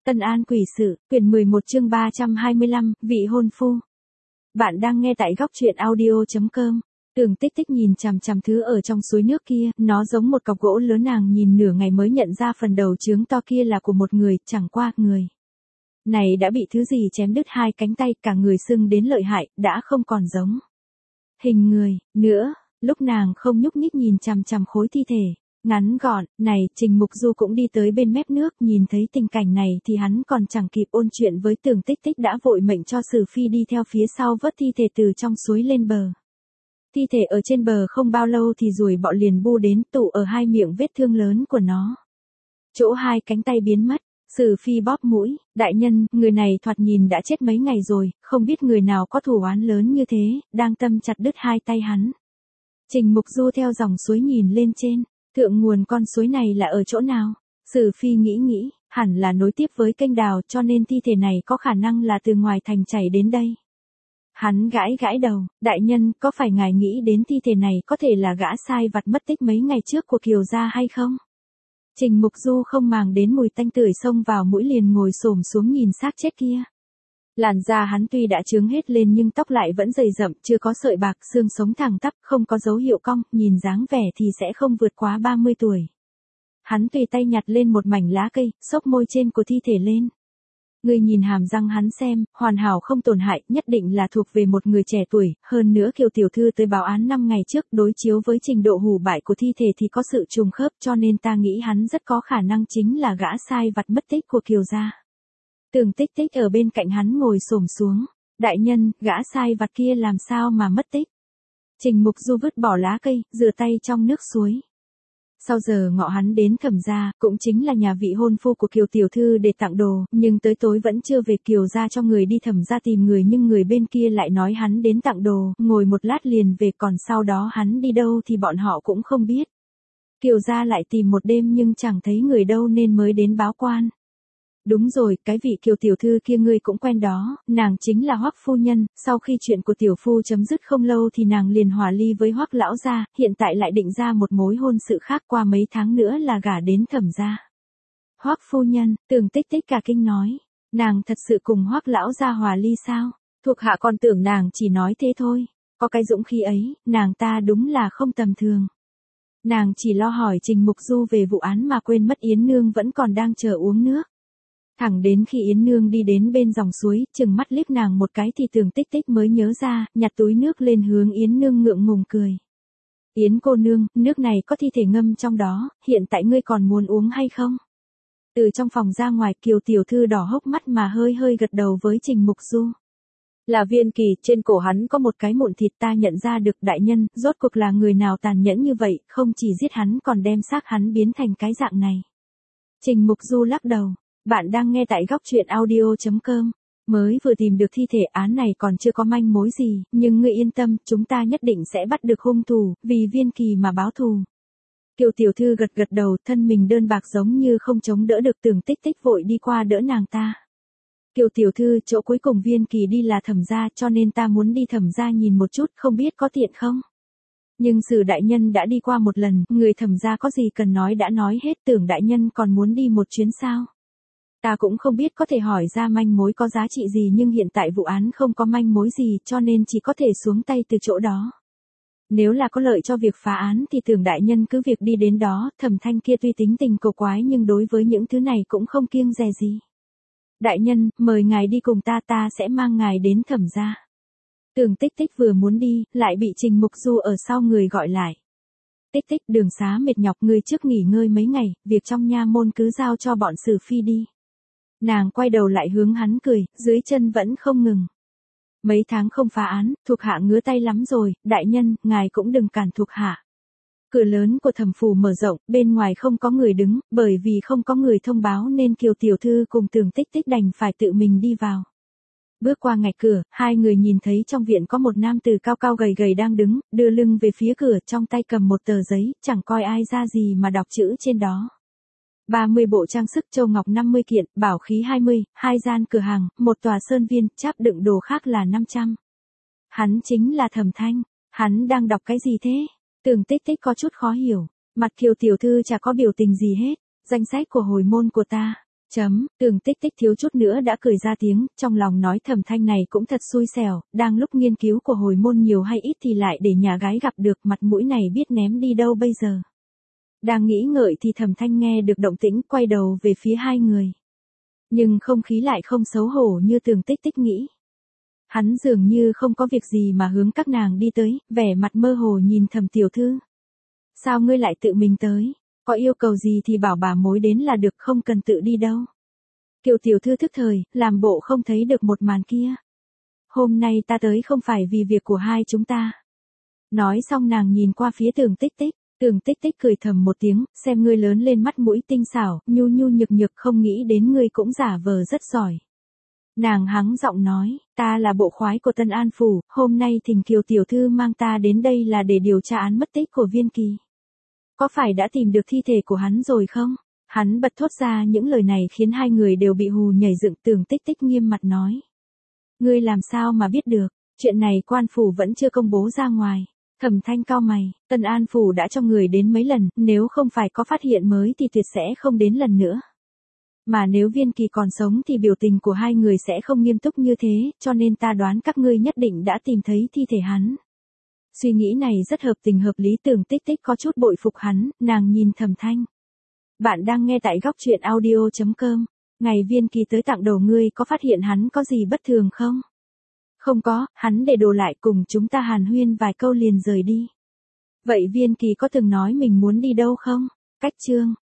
Tân An quỷ sự, quyển 11 chương 325, vị hôn phu. Bạn đang nghe tại góc truyện audio.com. Tưởng Tích Tích nhìn chằm chằm thứ ở trong suối nước kia, nó giống một cọc gỗ lớn, nàng nhìn nửa ngày mới nhận ra phần đầu trướng to kia là của một người, chẳng qua người này đã bị thứ gì chém đứt hai cánh tay, cả người sưng đến lợi hại, đã không còn giống hình người nữa. Lúc nàng không nhúc nhích nhìn chằm chằm khối thi thể ngắn gọn này, Trình Mục Du cũng đi tới bên mép nước, nhìn thấy tình cảnh này thì hắn còn chẳng kịp ôn chuyện với Tưởng Tích Tích đã vội mệnh cho Sử Phi đi theo phía sau vớt thi thể từ trong suối lên bờ. Thi thể ở trên bờ không bao lâu thì ruồi bọ liền bu đến, tụ ở hai miệng vết thương lớn của nó. Chỗ hai cánh tay biến mất. Sử Phi bóp mũi, đại nhân, người này thoạt nhìn đã chết mấy ngày rồi, không biết người nào có thù oán lớn như thế, đang tâm chặt đứt hai tay hắn. Trình Mục Du theo dòng suối nhìn lên trên, thượng nguồn con suối này là ở chỗ nào? Sử Phi nghĩ, hẳn là nối tiếp với kênh đào, cho nên thi thể này có khả năng là từ ngoài thành chảy đến đây. Hắn gãi đầu, đại nhân, có phải ngài nghĩ đến thi thể này có thể là gã sai vặt mất tích mấy ngày trước của Kiều gia hay không? Trình Mục Du không màng đến mùi tanh tưởi xông vào mũi, liền ngồi xổm xuống nhìn xác chết kia. Làn da hắn tuy đã trướng hết lên nhưng tóc lại vẫn dày rậm, chưa có sợi bạc, xương sống thẳng tắp, không có dấu hiệu cong, nhìn dáng vẻ thì sẽ không vượt quá 30 tuổi. Hắn tùy tay nhặt lên một mảnh lá cây, xốc môi trên của thi thể lên. Người nhìn hàm răng hắn xem, hoàn hảo không tổn hại, nhất định là thuộc về một người trẻ tuổi, hơn nữa Kiều tiểu thư tới báo án 5 ngày trước, đối chiếu với trình độ hủ bại của thi thể thì có sự trùng khớp, cho nên ta nghĩ hắn rất có khả năng chính là gã sai vặt mất tích của Kiều gia. Tưởng Tích Tích ở bên cạnh hắn ngồi xổm xuống, đại nhân, gã sai vặt kia làm sao mà mất tích? Trình Mục Du vứt bỏ lá cây, rửa tay trong nước suối. Sau giờ ngọ hắn đến Thẩm gia, cũng chính là nhà vị hôn phu của Kiều tiểu thư để tặng đồ, nhưng tới tối vẫn chưa về. Kiều gia cho người đi Thẩm gia tìm người, nhưng người bên kia lại nói hắn đến tặng đồ, ngồi một lát liền về, còn sau đó hắn đi đâu thì bọn họ cũng không biết. Kiều gia lại tìm một đêm nhưng chẳng thấy người đâu nên mới đến báo quan. Đúng rồi, cái vị Kiều tiểu thư kia ngươi cũng quen đó, nàng chính là Hoắc phu nhân, sau khi chuyện của tiểu phu chấm dứt không lâu thì nàng liền hòa ly với Hoắc lão gia, hiện tại lại định ra một mối hôn sự khác, qua mấy tháng nữa là gả đến Thẩm gia. Hoắc phu nhân, Tưởng Tích Tích cả kinh nói, nàng thật sự cùng Hoắc lão gia hòa ly sao? Thuộc hạ còn tưởng nàng chỉ nói thế thôi, có cái dũng khí ấy, nàng ta đúng là không tầm thường. Nàng chỉ lo hỏi Trình Mục Du về vụ án mà quên mất Yến Nương vẫn còn đang chờ uống nước. Thẳng đến khi Yến Nương đi đến bên dòng suối, chừng mắt liếc nàng một cái thì Tưởng Tích Tích mới nhớ ra, nhặt túi nước lên hướng Yến Nương ngượng ngùng cười. Yến cô nương, nước này có thi thể ngâm trong đó, hiện tại ngươi còn muốn uống hay không? Từ trong phòng ra ngoài, Kiều tiểu thư đỏ hốc mắt mà hơi gật đầu với Trình Mục Du. Là Viên Kỳ, trên cổ hắn có một cái mụn thịt, ta nhận ra được đại nhân, rốt cuộc là người nào tàn nhẫn như vậy, không chỉ giết hắn còn đem xác hắn biến thành cái dạng này. Trình Mục Du lắc đầu. Bạn đang nghe tại góc truyện audio.com. Mới vừa tìm được thi thể, án này còn chưa có manh mối gì, nhưng ngươi yên tâm, chúng ta nhất định sẽ bắt được hung thủ, vì Viên Kỳ mà báo thù. Kiều tiểu thư gật đầu, thân mình đơn bạc giống như không chống đỡ được. Tưởng Tích Tích vội đi qua đỡ nàng ta. Kiều tiểu thư, chỗ cuối cùng Viên Kỳ đi là Thẩm gia, cho nên ta muốn đi Thẩm gia nhìn một chút, không biết có tiện không? Nhưng Sử đại nhân đã đi qua một lần, người Thẩm gia có gì cần nói đã nói hết. Tưởng đại nhân còn muốn đi một chuyến sao? Ta cũng không biết có thể hỏi ra manh mối có giá trị gì, nhưng hiện tại vụ án không có manh mối gì, cho nên chỉ có thể xuống tay từ chỗ đó. Nếu là có lợi cho việc phá án thì Tưởng đại nhân cứ việc đi đến đó. Thẩm Thanh kia tuy tính tình cổ quái nhưng đối với những thứ này cũng không kiêng dè gì. Đại nhân, mời ngài đi cùng ta, ta sẽ mang ngài đến Thẩm gia. Tưởng Tích Tích vừa muốn đi, lại bị Trình Mục Du ở sau người gọi lại. Tích Tích, đường xá mệt nhọc, ngươi trước nghỉ ngơi mấy ngày, việc trong nha môn cứ giao cho bọn Sử Phi đi. Nàng quay đầu lại hướng hắn cười, dưới chân vẫn không ngừng. Mấy tháng không phá án, thuộc hạ ngứa tay lắm rồi, đại nhân, ngài cũng đừng cản thuộc hạ. Cửa lớn của Thẩm phủ mở rộng, bên ngoài không có người đứng, bởi vì không có người thông báo nên Kiều tiểu thư cùng Tưởng Tích Tích đành phải tự mình đi vào. Bước qua ngạch cửa, hai người nhìn thấy trong viện có một nam tử cao cao gầy đang đứng, đưa lưng về phía cửa, trong tay cầm một tờ giấy, chẳng coi ai ra gì mà đọc chữ trên đó. 30 bộ trang sức châu ngọc 50 kiện, bảo khí 20, 2 gian cửa hàng, một tòa sơn viên, cháp đựng đồ khác là 500. Hắn chính là Thẩm Thanh. Hắn đang đọc cái gì thế? Tưởng Tích Tích có chút khó hiểu. Mặt Kiều tiểu thư chả có biểu tình gì hết. Danh sách của hồi môn của ta. Tường Tích Tích thiếu chút nữa đã cười ra tiếng, trong lòng nói Thẩm Thanh này cũng thật xui xẻo, đang lúc nghiên cứu của hồi môn nhiều hay ít thì lại để nhà gái gặp được, mặt mũi này biết ném đi đâu bây giờ. Đang nghĩ ngợi thì Thẩm Thanh nghe được động tĩnh, quay đầu về phía hai người. Nhưng không khí lại không xấu hổ như Tường Tích Tích nghĩ. Hắn dường như không có việc gì mà hướng các nàng đi tới, vẻ mặt mơ hồ nhìn Thẩm tiểu thư. Sao ngươi lại tự mình tới? Có yêu cầu gì thì bảo bà mối đến là được, không cần tự đi đâu. Kiều tiểu thư thức thời, làm bộ không thấy được một màn kia. Hôm nay ta tới không phải vì việc của hai chúng ta. Nói xong nàng nhìn qua phía Tường Tích Tích. Tường Tích Tích cười thầm một tiếng, xem ngươi lớn lên mắt mũi tinh xảo, nhu nhu nhược nhược, không nghĩ đến ngươi cũng giả vờ rất giỏi. Nàng hắng giọng nói, ta là bộ khoái của Tân An Phủ, hôm nay thỉnh Kiều tiểu thư mang ta đến đây là để điều tra án mất tích của Viên Kỳ. Có phải đã tìm được thi thể của hắn rồi không? Hắn bật thốt ra những lời này khiến hai người đều bị hù nhảy dựng. Tường Tích Tích nghiêm mặt nói. Ngươi làm sao mà biết được, chuyện này quan phủ vẫn chưa công bố ra ngoài. Thẩm Thanh cau mày, Tân An Phủ đã cho người đến mấy lần, nếu không phải có phát hiện mới thì tuyệt sẽ không đến lần nữa. Mà nếu Viên Kỳ còn sống thì biểu tình của hai người sẽ không nghiêm túc như thế, cho nên ta đoán các ngươi nhất định đã tìm thấy thi thể hắn. Suy nghĩ này rất hợp tình hợp lý. Tường Tích Tích có chút bội phục hắn, nàng nhìn Thẩm Thanh. Bạn đang nghe tại góc truyện audio.com. Ngày Viên Kỳ tới tặng đồ ngươi có phát hiện hắn có gì bất thường không? Không có, hắn để đồ lại cùng chúng ta hàn huyên vài câu liền rời đi. Vậy Viên Kỳ có từng nói mình muốn đi đâu không? Cách chương.